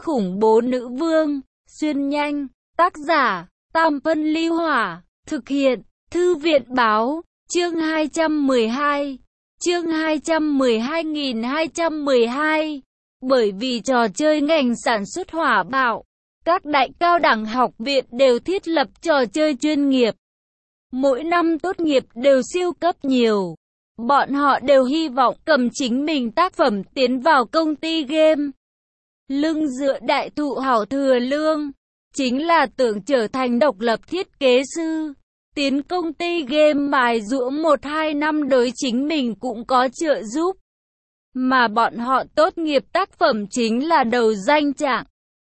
khủng bố nữ vương, xuyên nhanh, tác giả, Tam Phân Ly Hỏa, thực hiện, Thư viện Báo, chương 212, chương 212.212, bởi vì trò chơi ngành sản xuất hỏa bạo, các đại cao đẳng học viện đều thiết lập trò chơi chuyên nghiệp. Mỗi năm tốt nghiệp đều siêu cấp nhiều. Bọn họ đều hy vọng cầm chính mình tác phẩm tiến vào công ty game. Lưng dựa đại thụ hảo thừa lương, chính là tưởng trở thành độc lập thiết kế sư. Tiến công ty game mài giũa 1-2 năm đối chính mình cũng có trợ giúp. Mà bọn họ tốt nghiệp tác phẩm chính là đầu danh trạng.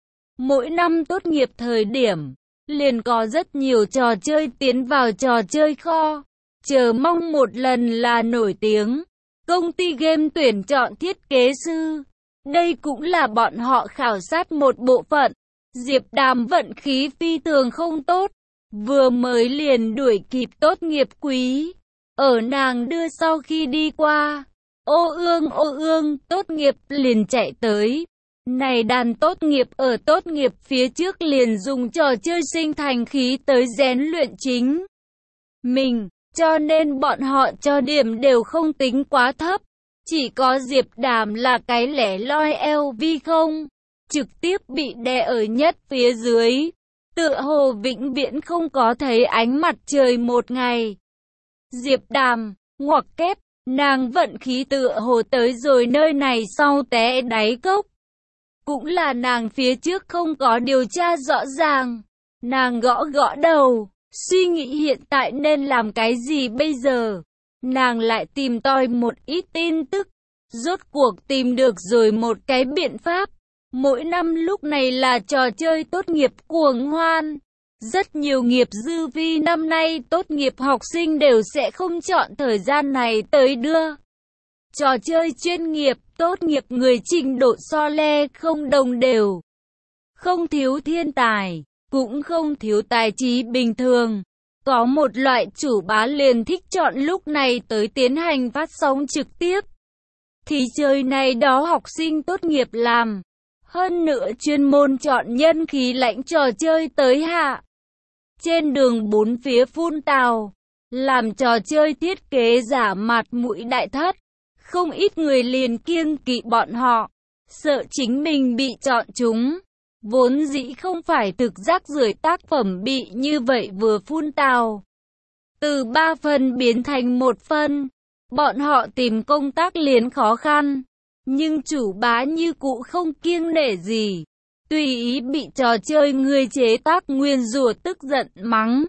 Mỗi năm tốt nghiệp thời điểm, liền có rất nhiều trò chơi tiến vào trò chơi kho. Chờ mong một lần là nổi tiếng. Công ty game tuyển chọn thiết kế sư. Đây cũng là bọn họ khảo sát một bộ phận. Diệp Đàm vận khí phi thường không tốt. Vừa mới liền đuổi kịp tốt nghiệp quý. Ở nàng đưa sau khi đi qua. Ô ương, tốt nghiệp liền chạy tới. Này đàn tốt nghiệp ở tốt nghiệp phía trước liền dùng trò chơi sinh thành khí tới rèn luyện chính mình. Cho nên bọn họ cho điểm đều không tính quá thấp. Chỉ có Diệp Đàm là cái lẻ loi LV không. Trực tiếp bị đè ở nhất phía dưới. Tựa hồ vĩnh viễn không có thấy ánh mặt trời một ngày. Diệp Đàm, ngoặc kép, nàng vận khí tựa hồ tới rồi nơi này sau té đáy cốc. Cũng là nàng phía trước không có điều tra rõ ràng. Nàng gõ đầu. Suy nghĩ hiện tại nên làm cái gì bây giờ? Nàng lại tìm tòi một ít tin tức. Rốt cuộc tìm được rồi một cái biện pháp. Mỗi năm lúc này là trò chơi tốt nghiệp cuồng hoan. Rất nhiều nghiệp dư vi năm nay tốt nghiệp học sinh đều sẽ không chọn thời gian này tới đưa. Trò chơi chuyên nghiệp, tốt nghiệp người trình độ so le không đồng đều. Không thiếu thiên tài. Cũng không thiếu tài trí bình thường. Có một loại chủ bá liền thích chọn lúc này tới tiến hành phát sóng trực tiếp. Thì chơi này đó học sinh tốt nghiệp làm. Hơn nữa chuyên môn chọn nhân khí lãnh trò chơi tới hạ. Trên đường bốn phía phun tào. Làm trò chơi thiết kế giả mặt mũi đại thất. Không ít người liền kiêng kỵ bọn họ. Sợ chính mình bị chọn chúng. Vốn dĩ không phải thực rác rưởi tác phẩm bị như vậy vừa phun tào. Từ 3 phần biến thành 1 phần. Bọn họ tìm công tác liền khó khăn. Nhưng chủ bá như cũ không kiêng nể gì. Tùy ý bị trò chơi người chế tác nguyền rủa tức giận mắng.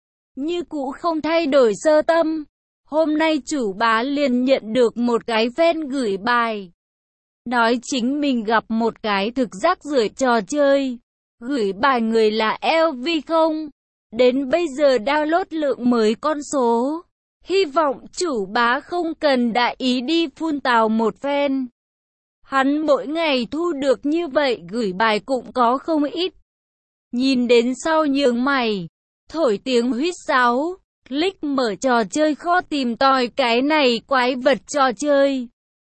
Như cũ không thay đổi sơ tâm. Hôm nay chủ bá liền nhận được một cái fan gửi bài. Nói chính mình gặp một cái thực rác rưởi trò chơi. Gửi bài người là LV không. Đến bây giờ download lượng mới con số. Hy vọng chủ bá không cần đại ý đi phun tào một phen. Hắn mỗi ngày thu được như vậy gửi bài cũng có không ít. Nhìn đến sau nhướng mày. Thổi tiếng huýt sáo. Click mở trò chơi kho tìm tòi cái này quái vật trò chơi.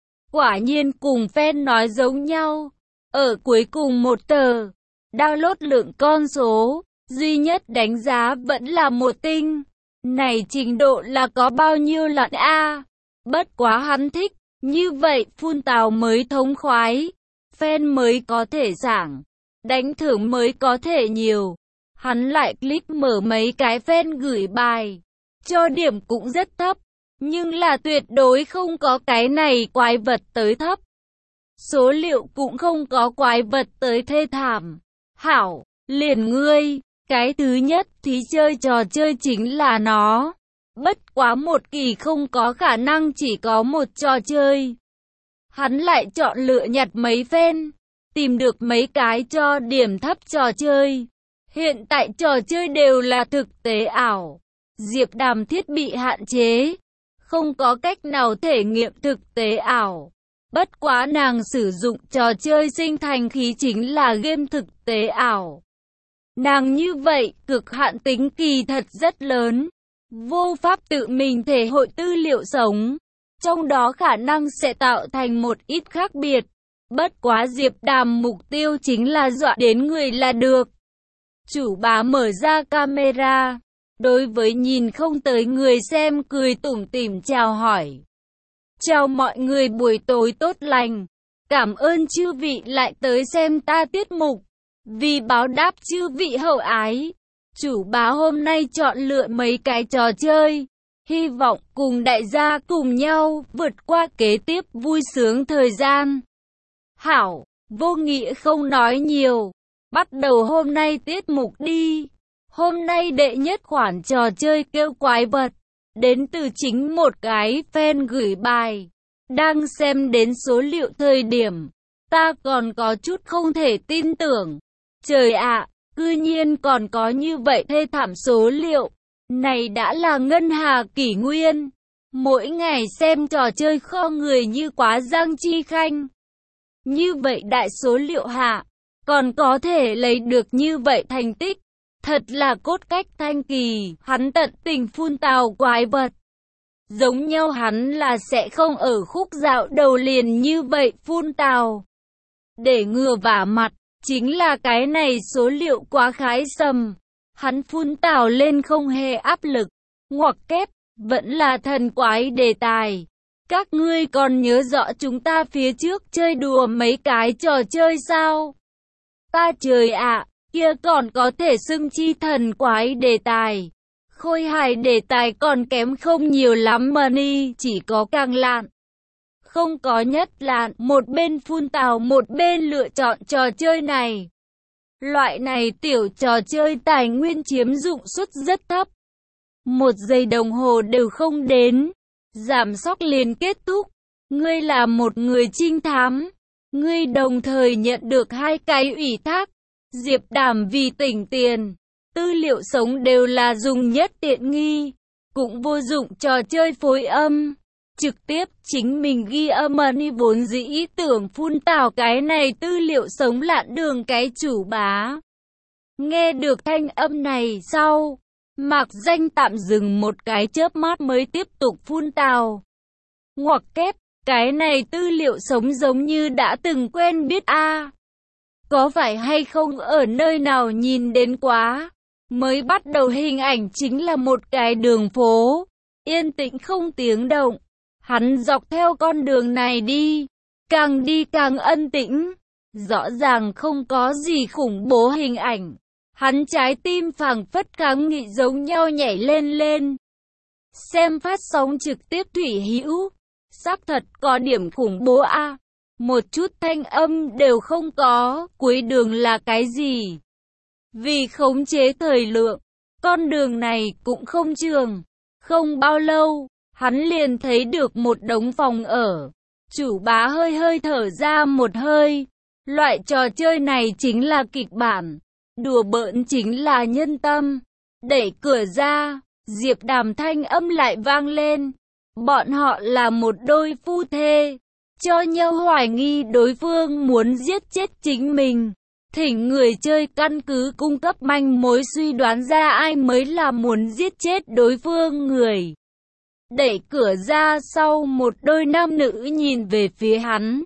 Quả nhiên cùng fan nói giống nhau. Ở cuối cùng một tờ, download lượng con số, duy nhất đánh giá vẫn là 1 tinh. Này trình độ là có bao nhiêu lận a? Bất quá hắn thích, như vậy phun tào mới thống khoái. Fan mới có thể giảng, đánh thưởng mới có thể nhiều. Hắn lại click mở mấy cái fan gửi bài, cho điểm cũng rất thấp. Nhưng là tuyệt đối không có cái này quái vật tới thấp. Số liệu cũng không có quái vật tới thê thảm. Hảo, liền ngươi, cái thứ nhất thì chơi trò chơi chính là nó. Bất quá một kỳ không có khả năng chỉ có một trò chơi. Hắn lại chọn lựa nhặt mấy fan, tìm được mấy cái cho điểm thấp trò chơi. Hiện tại trò chơi đều là thực tế ảo. Diệp Đàm thiết bị hạn chế. Không có cách nào thể nghiệm thực tế ảo. Bất quá nàng sử dụng trò chơi sinh thành khí chính là game thực tế ảo. Nàng như vậy, cực hạn tính kỳ thật rất lớn. Vô pháp tự mình thể hội tư liệu sống. Trong đó khả năng sẽ tạo thành một ít khác biệt. Bất quá Diệp Đàm mục tiêu chính là dọa đến người là được. Chủ bá mở ra camera, đối với nhìn không tới người xem cười tủm tỉm chào hỏi. Chào mọi người, buổi tối tốt lành. Cảm ơn chư vị lại tới xem ta tiết mục. Vì báo đáp chư vị hậu ái, chủ bá hôm nay chọn lựa mấy cái trò chơi. Hy vọng cùng đại gia cùng nhau vượt qua kế tiếp vui sướng thời gian. Hảo, vô nghĩa không nói nhiều. Bắt đầu hôm nay tiết mục đi. Hôm nay đệ nhất khoản trò chơi kêu quái vật. Đến từ chính một cái fan gửi bài. Đang xem đến số liệu thời điểm, ta còn có chút không thể tin tưởng. Trời ạ, cư nhiên còn có như vậy thê thảm số liệu. Này đã là ngân hà kỷ nguyên. Mỗi ngày xem trò chơi kho người như quá Giang Chi Khanh. Như vậy đại số liệu hạ, còn có thể lấy được như vậy thành tích. Thật là cốt cách thanh kỳ, hắn tận tình phun tào quái vật. Giống nhau hắn là sẽ không ở khúc dạo đầu liền như vậy phun tào. Để ngừa vả mặt, chính là cái này số liệu quá khái sầm. Hắn phun tào lên không hề áp lực, ngoặc kép, vẫn là thần quái đề tài. Các ngươi còn nhớ rõ chúng ta phía trước chơi đùa mấy cái trò chơi sao? Ta trời ạ, kia còn có thể xưng chi thần quái đề tài. Khôi hài đề tài còn kém không nhiều lắm mà ni, chỉ có càng lạn. Không có nhất lạn, một bên phun tào một bên lựa chọn trò chơi này. Loại này tiểu trò chơi tài nguyên chiếm dụng suất rất thấp. 1 giây đồng hồ đều không đến. Giảm sóc liền kết thúc. Ngươi là một người trinh thám. Ngươi đồng thời nhận được 2 cái ủy thác. Diệp Đàm vì tỉnh tiền. Tư liệu sống đều là dùng nhất tiện nghi. Cũng vô dụng trò chơi phối âm. Trực tiếp chính mình ghi âm money vốn dĩ ý tưởng phun tào cái này tư liệu sống lạn đường cái chủ bá. Nghe được thanh âm này sau, Mạc Danh tạm dừng một cái chớp mắt mới tiếp tục phun tào. Ngoặc kép, cái này tư liệu sống giống như đã từng quen biết a. Có phải hay không ở nơi nào nhìn đến quá? Mới bắt đầu hình ảnh chính là một cái đường phố, yên tĩnh không tiếng động. Hắn dọc theo con đường này đi càng ân tĩnh. Rõ ràng không có gì khủng bố hình ảnh. Hắn trái tim phảng phất kháng nghị giống nhau nhảy lên lên. Xem phát sóng trực tiếp Thủy Hữu, xác thật có điểm khủng bố a. Một chút thanh âm đều không có, cuối đường là cái gì? Vì khống chế thời lượng, con đường này cũng không trường. Không bao lâu, hắn liền thấy được một đống phòng ở. Chủ bá hơi thở ra một hơi. Loại trò chơi này chính là kịch bản. Đùa bỡn chính là nhân tâm. Đẩy cửa ra, Diệp Đàm thanh âm lại vang lên. Bọn họ là một đôi phu thê. Cho nhau hoài nghi đối phương muốn giết chết chính mình. Thỉnh người chơi căn cứ cung cấp manh mối suy đoán ra ai mới là muốn giết chết đối phương người. Đẩy cửa ra sau, một đôi nam nữ nhìn về phía hắn.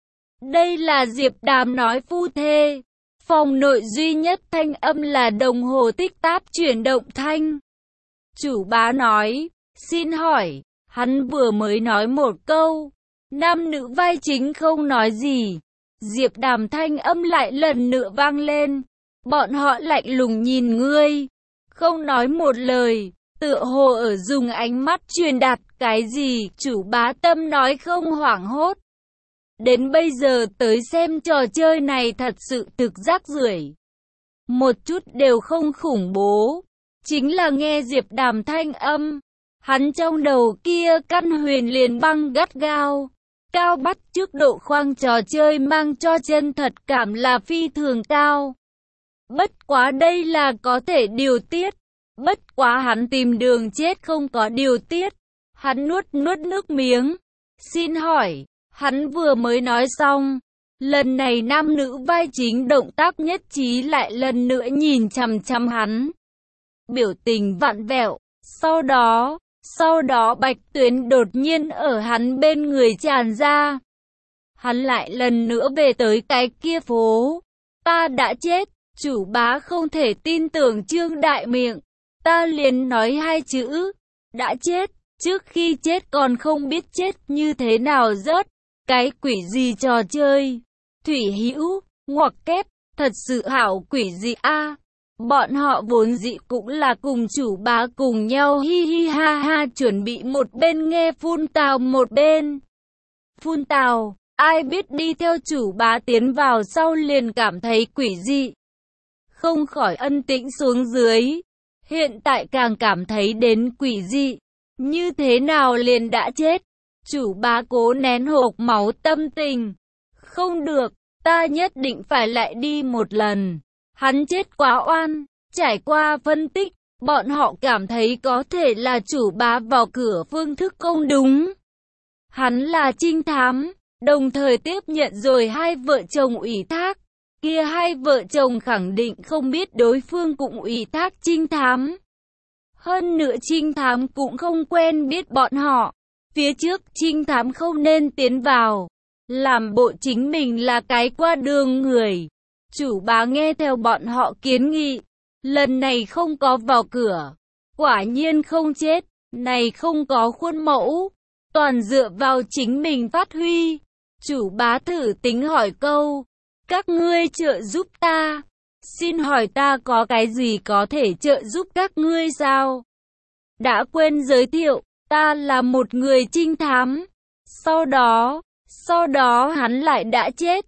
Đây là Diệp Đàm nói phu thê. Phòng nội duy nhất thanh âm là đồng hồ tích tắc chuyển động thanh. Chủ bá nói, xin hỏi, hắn vừa mới nói một câu. Nam nữ vai chính không nói gì. Diệp Đàm thanh âm lại lần nữa vang lên. Bọn họ lạnh lùng nhìn ngươi, không nói một lời, tựa hồ ở dùng ánh mắt truyền đạt cái gì. Chủ bá tâm nói không hoảng hốt. Đến bây giờ tới xem trò chơi này thật sự thực rác rưởi. Một chút đều không khủng bố. Chính là nghe Diệp Đàm thanh âm. Hắn trong đầu kia căn huyền liền băng gắt gao. Cao bắt trước độ khoang trò chơi mang cho chân thật cảm là phi thường cao. Bất quá đây là có thể điều tiết. Bất quá hắn tìm đường chết không có điều tiết. Hắn nuốt nước miếng. Xin hỏi, hắn vừa mới nói xong. Lần này nam nữ vai chính động tác nhất trí lại lần nữa nhìn chằm chằm hắn. Biểu tình vặn vẹo. Sau đó bạch tuyến đột nhiên ở hắn bên người tràn ra. Hắn lại lần nữa về tới cái kia phố. Ta đã chết. Chủ bá không thể tin tưởng trương đại miệng. Ta liền nói hai chữ. Đã chết. Trước khi chết còn không biết chết như thế nào rớt. Cái quỷ gì trò chơi. Thủy Hữu, ngoặc kép, thật sự hảo quỷ gì a. Bọn họ vốn dĩ cũng là cùng chủ bá cùng nhau hi hi ha ha chuẩn bị một bên nghe phun tào một bên phun tào. Ai biết đi theo chủ bá tiến vào sau liền cảm thấy quỷ dị. Không khỏi ân tĩnh xuống dưới. Hiện tại càng cảm thấy đến quỷ dị. Như thế nào liền đã chết. Chủ bá cố nén hộc máu tâm tình. Không được, ta nhất định phải lại đi một lần. Hắn chết quá oan. Trải qua phân tích, bọn họ cảm thấy có thể là chủ bá vào cửa phương thức không đúng. Hắn là trinh thám, đồng thời tiếp nhận rồi hai vợ chồng ủy thác. Kia hai vợ chồng khẳng định không biết đối phương cũng ủy thác trinh thám. Hơn nữa trinh thám cũng không quen biết bọn họ. Phía trước trinh thám không nên tiến vào. Làm bộ chính mình là cái qua đường người. Chủ bá nghe theo bọn họ kiến nghị. Lần này không có vào cửa. Quả nhiên không chết. Này không có khuôn mẫu. Toàn dựa vào chính mình phát huy. Chủ bá thử tính hỏi câu. Các ngươi trợ giúp ta. Xin hỏi ta có cái gì có thể trợ giúp các ngươi sao? Đã quên giới thiệu. Ta là một người trinh thám. Sau đó hắn lại đã chết.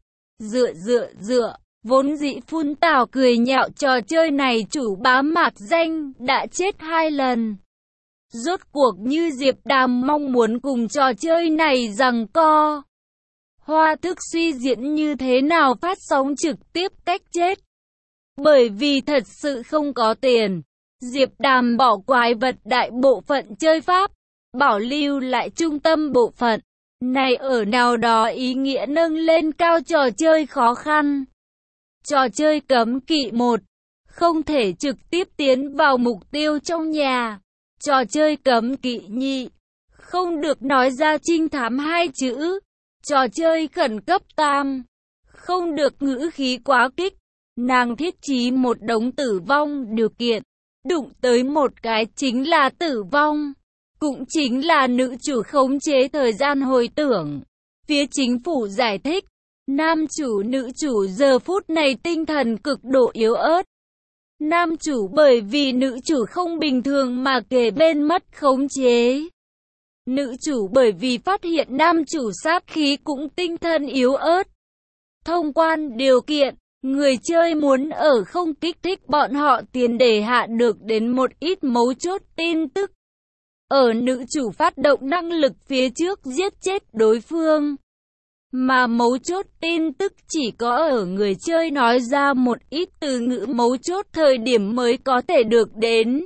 Dựa. Vốn dĩ phun tào cười nhạo trò chơi này chủ bá mạc danh đã chết 2 lần. Rốt cuộc như Diệp Đàm mong muốn cùng trò chơi này giằng co. Hoa thức suy diễn như thế nào phát sóng trực tiếp cách chết. Bởi vì thật sự không có tiền. Diệp Đàm bỏ quái vật đại bộ phận chơi pháp. Bảo lưu lại trung tâm bộ phận. Này ở nào đó ý nghĩa nâng lên cao trò chơi khó khăn. Trò chơi cấm kỵ 1. Không thể trực tiếp tiến vào mục tiêu trong nhà. Trò chơi cấm kỵ nhị. Không được nói ra trinh thám 2 chữ. Trò chơi khẩn cấp tam. Không được ngữ khí quá kích. Nàng thiết trí một đống tử vong điều kiện. Đụng tới một cái chính là tử vong. Cũng chính là nữ chủ khống chế thời gian hồi tưởng. Phía chính phủ giải thích. Nam chủ nữ chủ giờ phút này tinh thần cực độ yếu ớt. Nam chủ bởi vì nữ chủ không bình thường mà kề bên mất khống chế. Nữ chủ bởi vì phát hiện nam chủ sát khí cũng tinh thần yếu ớt. Thông quan điều kiện, người chơi muốn ở không kích thích bọn họ tiền để hạ được đến một ít mấu chốt tin tức. Ở nữ chủ phát động năng lực phía trước giết chết đối phương. Mà mấu chốt tin tức chỉ có ở người chơi nói ra một ít từ ngữ mấu chốt thời điểm mới có thể được đến.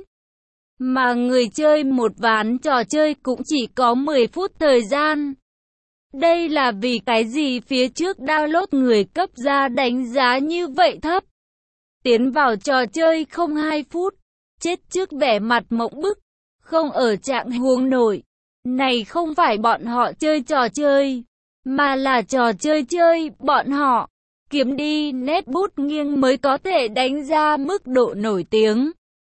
Mà người chơi một ván trò chơi cũng chỉ có 10 phút thời gian. Đây là vì cái gì phía trước download người cấp ra đánh giá như vậy thấp. Tiến vào trò chơi không 2 phút, chết trước vẻ mặt mộng bức, không ở trạng huống nổi. Này không phải bọn họ chơi trò chơi, mà là trò chơi bọn họ. Kiếm đi nét bút nghiêng mới có thể đánh ra mức độ nổi tiếng.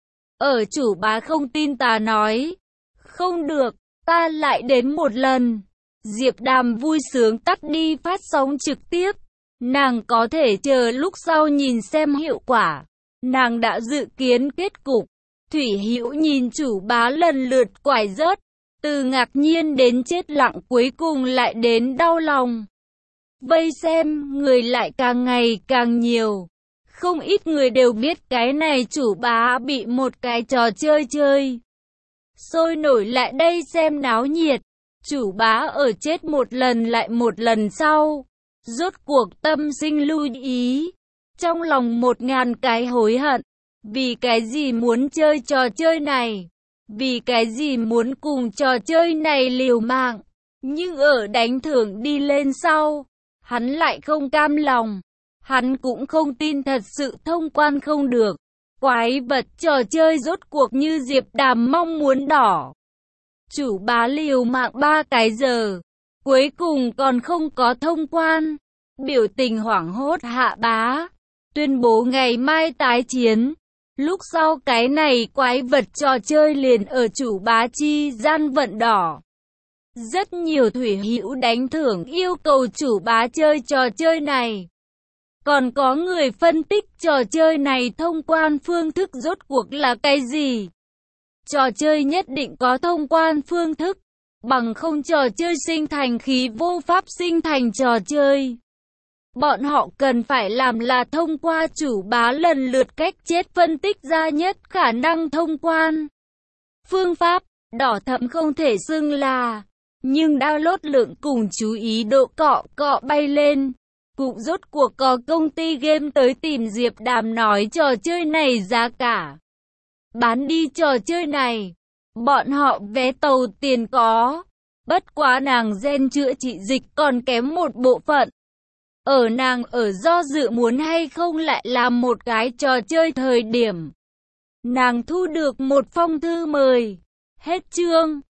Ở chủ bá không tin ta nói. Không được, ta lại đến một lần. Diệp Đàm vui sướng tắt đi phát sóng trực tiếp. Nàng có thể chờ lúc sau nhìn xem hiệu quả. Nàng đã dự kiến kết cục. Thủy Hữu nhìn chủ bá lần lượt quải rớt. Từ ngạc nhiên đến chết lặng cuối cùng lại đến đau lòng. Vây xem, người lại càng ngày càng nhiều. Không ít người đều biết cái này chủ bá bị một cái trò chơi. Sôi nổi lại đây xem náo nhiệt. Chủ bá ở chết một lần lại một lần sau. Rốt cuộc tâm sinh lưu ý. Trong lòng 1000 cái hối hận. Vì cái gì muốn chơi trò chơi này? Vì cái gì muốn cùng trò chơi này liều mạng? Nhưng ở đánh thưởng đi lên sau, hắn lại không cam lòng. Hắn cũng không tin thật sự thông quan không được. Quái vật trò chơi rốt cuộc như Diệp Đàm mong muốn đỏ. Chủ bá liều mạng 3 cái giờ. Cuối cùng còn không có thông quan. Biểu tình hoảng hốt Hạ Bá, tuyên bố ngày mai tái chiến. Lúc sau cái này quái vật trò chơi liền ở chủ bá chi gian vận đỏ. Rất nhiều thủy hữu đánh thưởng yêu cầu chủ bá chơi trò chơi này. Còn có người phân tích trò chơi này thông quan phương thức rốt cuộc là cái gì? Trò chơi nhất định có thông quan phương thức, bằng không trò chơi sinh thành khí vô pháp sinh thành trò chơi. Bọn họ cần phải làm là thông qua chủ bá lần lượt cách chết phân tích ra nhất khả năng thông quan. Phương pháp, đỏ thẫm không thể xưng là, nhưng download lượng cùng chú ý độ cọ bay lên. Cũng rốt cuộc có công ty game tới tìm Diệp Đàm nói trò chơi này giá cả. Bán đi trò chơi này. Bọn họ vé tàu tiền có. Bất quá nàng gen chữa trị dịch còn kém một bộ phận. Ở nàng ở do dự muốn hay không lại làm một cái trò chơi thời điểm. Nàng thu được một phong thư mời. Hết chương.